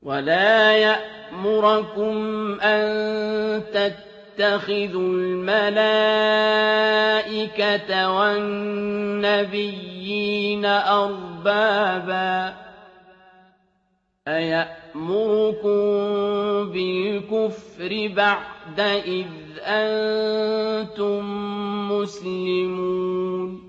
وَلَا يَأْمُرَكُمْ أَن تَتَّخِذُوا الْمَلَائِكَةَ وَالنَّبِيِّينَ أَرْبَابًا ۗ أَيَأْمُرُكُم بِالْكُفْرِ بَعْدَ إِذْ أَنتُم مُّسْلِمُونَ